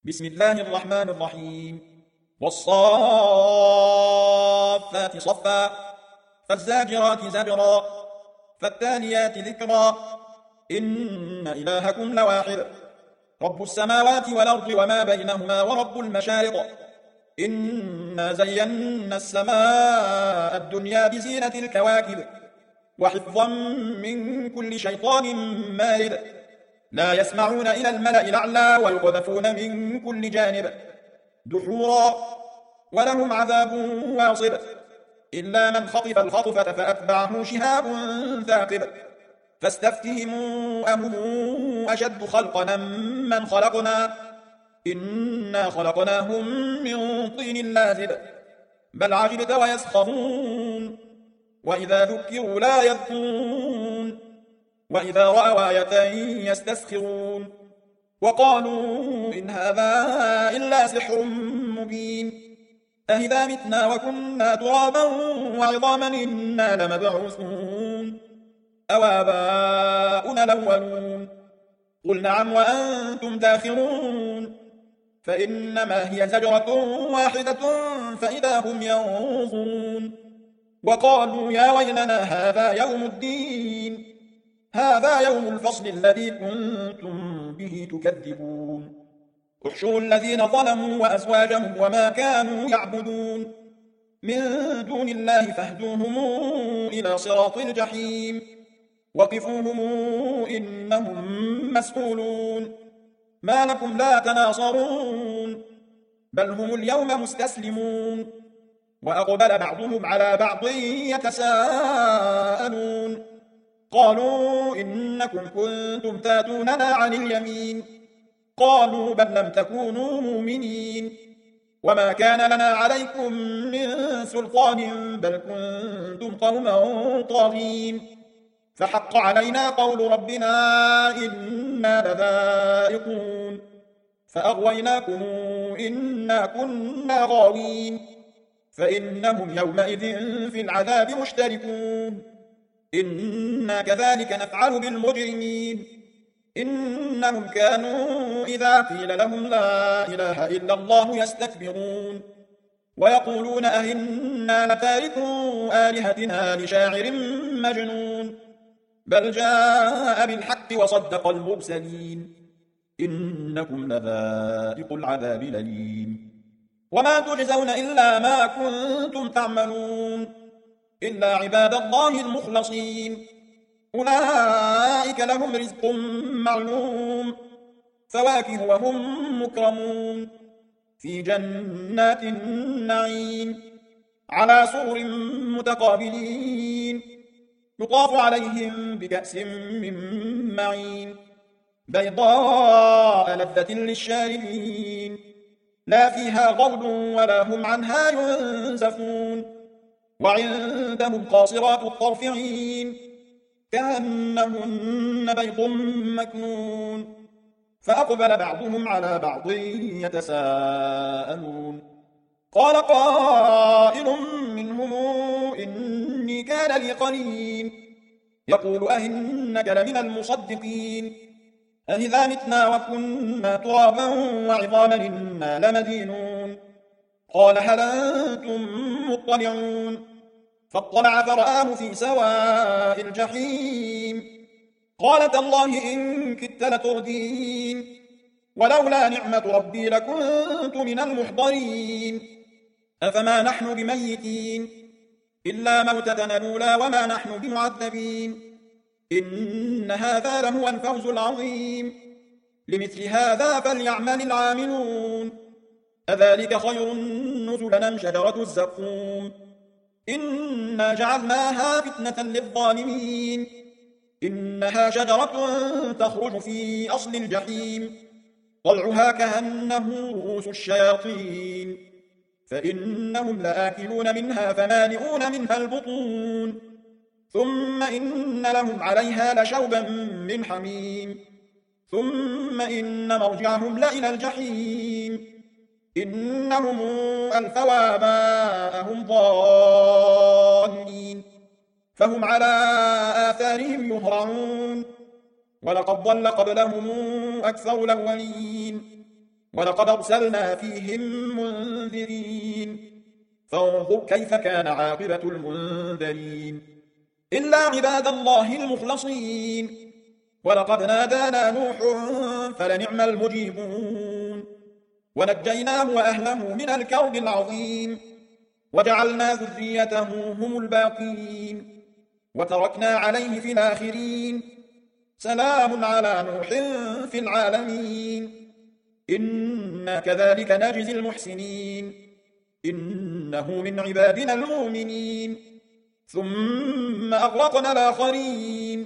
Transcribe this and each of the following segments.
بسم الله الرحمن الرحيم والصافات صفا فالزاجرات زجرا فالتاليات ذكرا إن إلهكم لواحد رب السماوات والأرض وما بينهما ورب المشارق إنا زينا السماء الدنيا بزينة الكواكب وحفظا من كل شيطان مارد لا يسمعون إلى الملأ الأعلى ويقذفون من كل جانب دحورا ولهم عذاب واصب إلا من خطف الخطفة فأتبعه شهاب ثاقب فاستفتهم أهم أشد خلقا من خلقنا إنا خلقناهم من طين لازب بل عجبت ويسخرون وإذا ذكروا لا يذكرون وإذا رأوا آية يستسخرون وقالوا إن هذا إلا سحر مبين أهذا متنا وكنا ترابا وعظاما إنا لمبعوثون أو آباؤنا الأولون قل نعم وأنتم داخرون فإنما هي زجرة واحدة فإذا هم ينظرون وقالوا يا ويلنا هذا يوم الدين هذا يوم الفصل الذي كنتم به تكذبون احشروا الذين ظلموا وأزواجهم وما كانوا يعبدون من دون الله فاهدوهم إلى صراط الجحيم وقفوهم إنهم مسؤولون ما لكم لا تناصرون بل هم اليوم مستسلمون وأقبل بعضهم على بعض يتساءلون قالوا إنكم كنتم تاتوننا عن اليمين قالوا بل لم تكونوا مؤمنين وما كان لنا عليكم من سلطان بل كنتم قوما طاغين فحق علينا قول ربنا إنا لذائقون فأغويناكم إنا كنا غاوين فإنهم يومئذ في العذاب مشتركون إنا كذلك نفعل بالمجرمين إنهم كانوا إذا قيل لهم لا إله إلا الله يستكبرون ويقولون أئنا لتاركوا آلهتنا لشاعر مجنون بل جاء بالحق وصدق المرسلين إنكم لذائق العذاب الأليم وما تجزون إلا ما كنتم تعملون إلا عباد الله المخلصين أولئك لهم رزق معلوم فواكه وهم مكرمون في جنات النعيم على سرر متقابلين يطاف عليهم بكأس من معين بيضاء لذة للشاربين لا فيها غول ولا هم عنها ينزفون وعندهم قاصرات الطرف عين كأنهن بيض مكنون فأقبل بعضهم على بعض يتساءلون قال قائل منهم إني كان لي قرين يقول أئنك لمن المصدقين أئذا متنا وكنا ترابا وعظاما إنا لمدينون قال هل أنتم مطلعون فاطلع فرآه في سواء الجحيم قال تالله إن كدت لتردين ولولا نعمة ربي لكنت من المحضرين أفما نحن بميتين إلا موتتنا الأولى وما نحن بمعذبين إن هذا لهو الفوز العظيم لمثل هذا فليعمل العاملون أذلك خير نزلا أم شجرة الزقوم إنا جعلناها فتنة للظالمين إنها شجرة تخرج في أصل الجحيم طلعها كأنه رؤوس الشياطين فإنهم لآكلون منها فمالئون منها البطون ثم إن لهم عليها لشوبا من حميم ثم إن مرجعهم لإلى الجحيم إنهم ألفوا آباءهم ضالين فهم على آثارهم يهرعون ولقد ضل قبلهم أكثر الأولين ولقد أرسلنا فيهم منذرين فانظر كيف كان عاقبة المنذرين إلا عباد الله المخلصين ولقد نادانا نوح فلنعم المجيبون ونجيناه وأهله من الكرب العظيم وجعلنا ذريته هم الباقين وتركنا عليه في الآخرين سلام على نوح في العالمين إنا كذلك نجزي المحسنين إنه من عبادنا المؤمنين ثم أغرقنا الآخرين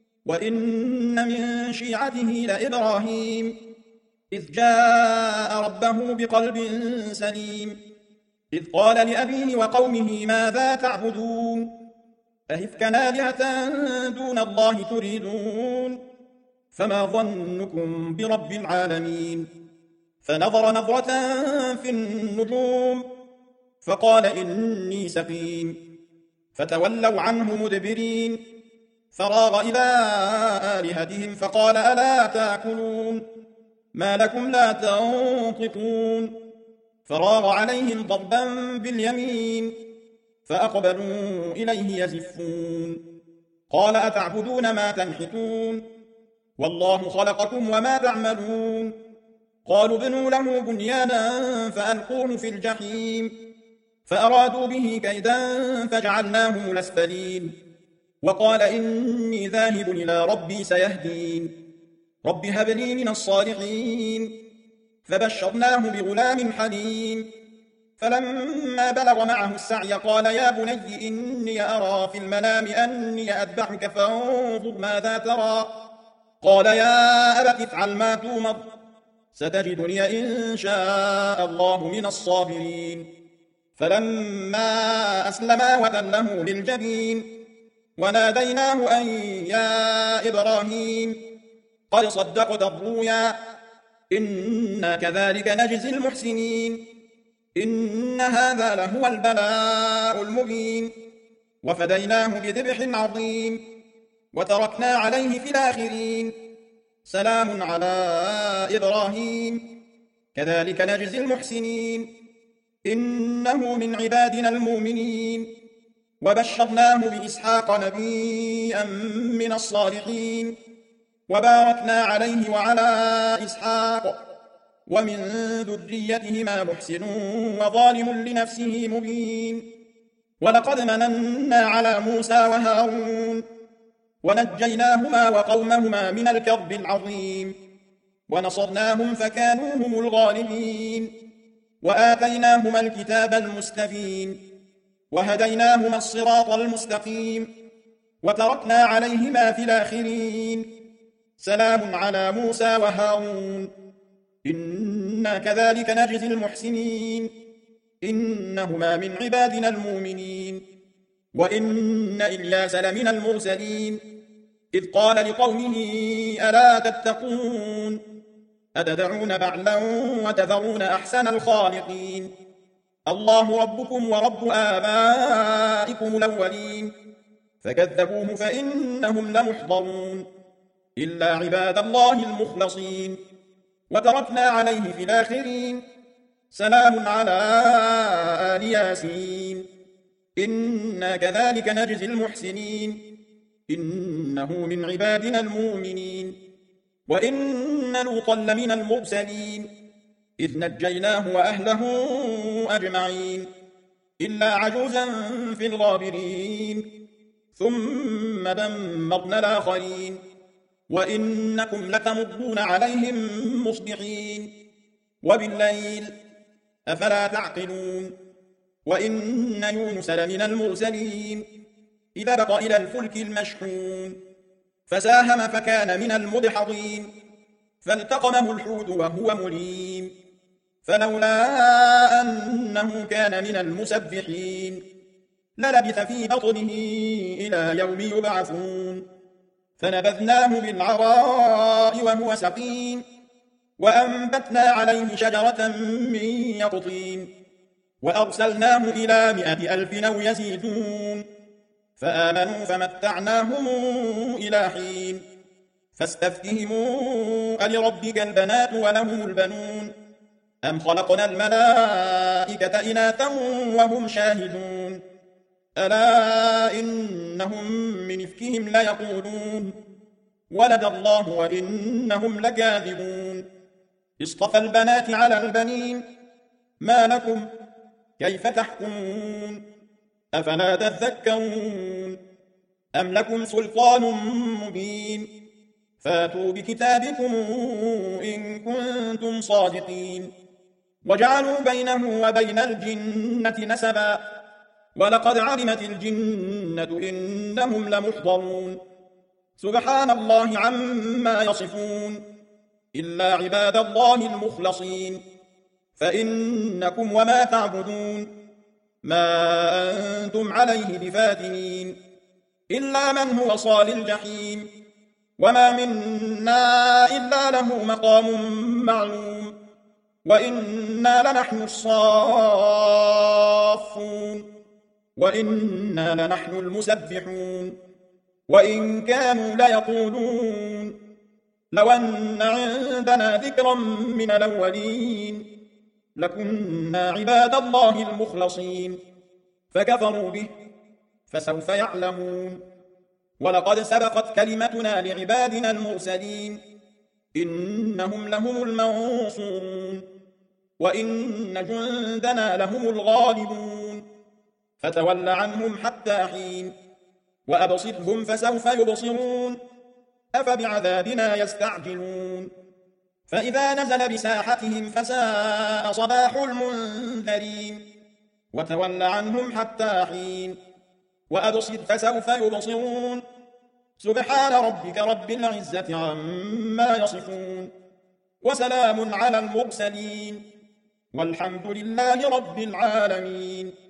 وإن من شيعته لإبراهيم إذ جاء ربه بقلب سليم إذ قال لأبيه وقومه ماذا تعبدون أئفكا آلهة دون الله تريدون فما ظنكم برب العالمين فنظر نظرة في النجوم فقال إني سقيم فتولوا عنه مدبرين فراغ إلى آلهتهم فقال ألا تأكلون ما لكم لا تنطقون فراغ عليهم ضربا باليمين فأقبلوا إليه يزفون قال أتعبدون ما تنحتون والله خلقكم وما تعملون قالوا ابنوا له بنيانا فألقوه في الجحيم فأرادوا به كيدا فجعلناهم الأسفلين وقال إني ذاهب إلى ربي سيهدين رب هب لي من الصالحين فبشرناه بغلام حليم فلما بلغ معه السعي قال يا بني إني أرى في المنام أني أذبحك فانظر ماذا ترى قال يا أبت افعل ما تؤمر ستجدني إن شاء الله من الصابرين فلما أسلما وتله للجبين وناديناه أن يا إبراهيم قد صدقت الرؤيا إنا كذلك نجزي المحسنين إن هذا لهو البلاء المبين وفديناه بذبح عظيم وتركنا عليه في الآخرين سلام على إبراهيم كذلك نجزي المحسنين إنه من عبادنا المؤمنين وبشرناه بإسحاق نبيا من الصالحين وباركنا عليه وعلى إسحاق ومن ذريتهما محسن وظالم لنفسه مبين ولقد مننا على موسى وهارون ونجيناهما وقومهما من الكرب العظيم ونصرناهم فكانوا هم الغالبين وآتيناهما الكتاب المستبين وهديناهما الصراط المستقيم وتركنا عليهما في الآخرين سلام على موسى وهارون إنا كذلك نجزي المحسنين إنهما من عبادنا المؤمنين وإن إلياس لمن المرسلين إذ قال لقومه ألا تتقون أتدعون بعلا وتذرون أحسن الخالقين الله ربكم ورب آبائكم الأولين فكذبوه فإنهم لمحضرون إلا عباد الله المخلصين وتركنا عليه في الآخرين سلام على آل ياسين إنا كذلك نجزي المحسنين إنه من عبادنا المؤمنين وإن لوطا لمن المرسلين إذ نجيناه وأهله أجمعين إلا عجوزا في الغابرين ثم دمرنا الآخرين وإنكم لتمرون عليهم مصبحين وبالليل أفلا تعقلون وإن يونس لمن المرسلين إذا بق إلى الفلك المشحون فساهم فكان من المدحضين فالتقمه الحوت وهو مليم فلولا أنه كان من المسبحين للبث في بطنه إلى يوم يبعثون فنبذناه بالعراء وهو سقيم وأنبتنا عليه شجرة من يقطين وأرسلناه إلى 100,000 أو يزيدون فآمنوا فمتعناهم إلى حين فاستفتهموا ألربك البنات ولهم البنون أم خلقنا الملائكة إناثا وهم شاهدون ألا إنهم من إفكهم ليقولون ولد الله وإنهم لكاذبون اصطفى البنات على البنين ما لكم كيف تحكمون أفلا تذكرون أم لكم سلطان مبين فاتوا بكتابكم إن كنتم صادقين وجعلوا بينه وبين الجنة نسبا ولقد علمت الجنة إنهم لمحضرون سبحان الله عما يصفون إلا عباد الله المخلصين فإنكم وما تعبدون ما أنتم عليه بفاتنين إلا من هو صال الجحيم وما منا إلا له مقام معلوم وإنا لنحن الصافون وإنا لنحن المسبحون وإن كانوا ليقولون لو أن عندنا ذكرا من الأولين لكنا عباد الله المخلصين فكفروا به فسوف يعلمون ولقد سبقت كلمتنا لعبادنا المرسلين إنهم لهم المنصورون وإن جندنا لهم الغالبون فتول عنهم حتى حين وأبصرهم فسوف يبصرون أفبعذابنا يستعجلون فإذا نزل بساحتهم فساء صباح المنذرين وتول عنهم حتى حين وأبصر فسوف يبصرون سبحان ربك رب العزة عما يصفون وسلام على المرسلين والحمد لله رب العالمين.